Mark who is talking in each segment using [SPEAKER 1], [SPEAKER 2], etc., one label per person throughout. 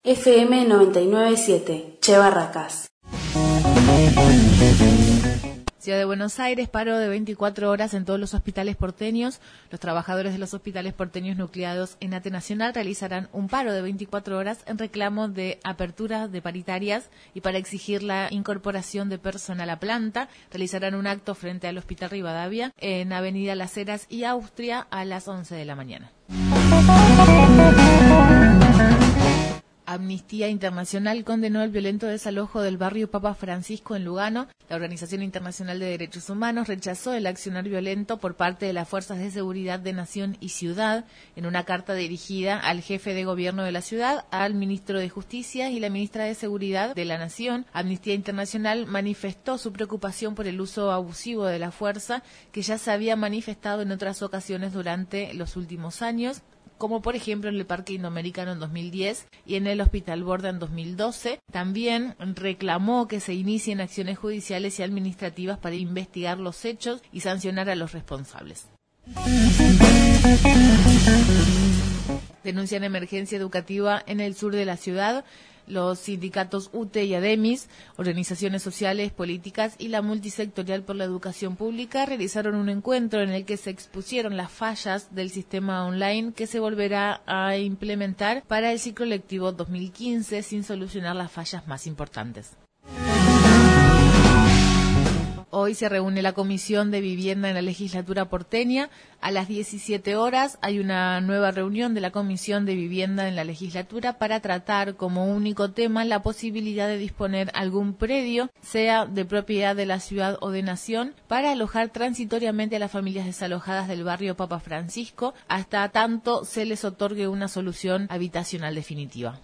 [SPEAKER 1] FM 99.7, Che Barracas.
[SPEAKER 2] Ciudad de Buenos Aires, paro de 24 horas en todos los hospitales porteños. Los trabajadores de los hospitales porteños nucleados en ATE Nacional realizarán un paro de 24 horas en reclamo de apertura de paritarias y para exigir la incorporación de personal a planta. Realizarán un acto frente al Hospital Rivadavia en Avenida Las Heras y Austria a las 11 de la mañana. Amnistía Internacional condenó el violento desalojo del barrio Papa Francisco en Lugano. La Organización Internacional de Derechos Humanos rechazó el accionar violento por parte de las Fuerzas de Seguridad de Nación y Ciudad en una carta dirigida al jefe de gobierno de la ciudad, al ministro de Justicia y la ministra de Seguridad de la Nación. Amnistía Internacional manifestó su preocupación por el uso abusivo de la fuerza que ya se había manifestado en otras ocasiones durante los últimos años, como por ejemplo en el Parque Indoamericano en 2010 y en el Hospital Borda en 2012. También reclamó que se inicien acciones judiciales y administrativas para investigar los hechos y sancionar a los responsables. Denuncian emergencia educativa en el sur de la ciudad. Los sindicatos UTE y ADEMIS, organizaciones sociales, políticas y la multisectorial por la educación pública realizaron un encuentro en el que se expusieron las fallas del sistema online que se volverá a implementar para el ciclo lectivo 2015 sin solucionar las fallas más importantes. Hoy se reúne la Comisión de Vivienda en la legislatura porteña. A las 17 horas hay una nueva reunión de la Comisión de Vivienda en la legislatura para tratar como único tema la posibilidad de disponer algún predio, sea de propiedad de la ciudad o de nación, para alojar transitoriamente a las familias desalojadas del barrio Papa Francisco hasta tanto se les otorgue una solución habitacional definitiva.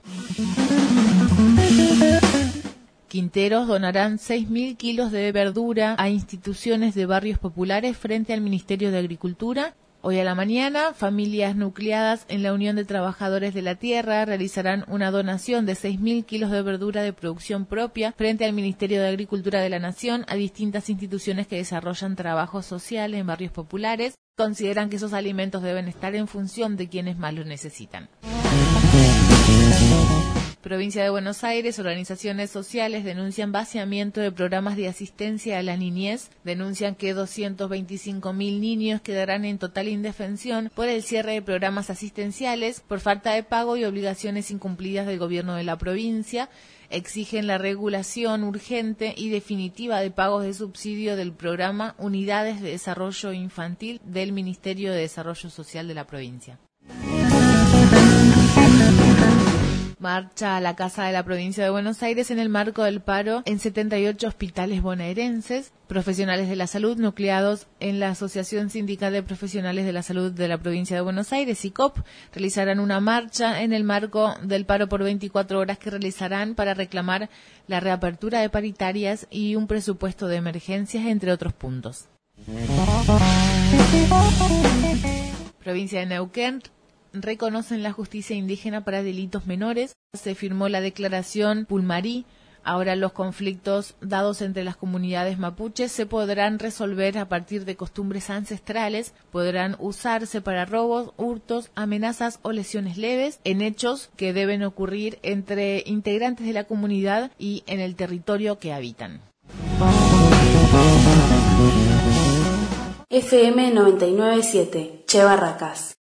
[SPEAKER 2] Quinteros donarán 6.000 kilos de verdura a instituciones de barrios populares frente al Ministerio de Agricultura. Hoy a la mañana, familias nucleadas en la Unión de Trabajadores de la Tierra realizarán una donación de 6.000 kilos de verdura de producción propia frente al Ministerio de Agricultura de la Nación a distintas instituciones que desarrollan trabajo social en barrios populares. Consideran que esos alimentos deben estar en función de quienes más lo necesitan. Provincia de Buenos Aires, organizaciones sociales denuncian vaciamiento de programas de asistencia a la niñez. Denuncian que 225.000 niños quedarán en total indefensión por el cierre de programas asistenciales, por falta de pago y obligaciones incumplidas del gobierno de la provincia. Exigen la regulación urgente y definitiva de pagos de subsidio del programa Unidades de Desarrollo Infantil del Ministerio de Desarrollo Social de la provincia. Marcha a la Casa de la Provincia de Buenos Aires en el marco del paro en 78 hospitales bonaerenses. Profesionales de la salud nucleados en la Asociación Sindical de Profesionales de la Salud de la Provincia de Buenos Aires, SICOP, realizarán una marcha en el marco del paro por 24 horas que realizarán para reclamar la reapertura de paritarias y un presupuesto de emergencias, entre otros puntos. Provincia de Neuquén. Reconocen la justicia indígena para delitos menores. Se firmó la declaración Pulmarí. Ahora los conflictos dados entre las comunidades mapuches se podrán resolver a partir de costumbres ancestrales, podrán usarse para robos, hurtos, amenazas o lesiones leves en hechos que deben ocurrir entre integrantes de la comunidad y en el territorio que habitan.
[SPEAKER 1] FM 99.7, Che Barracas.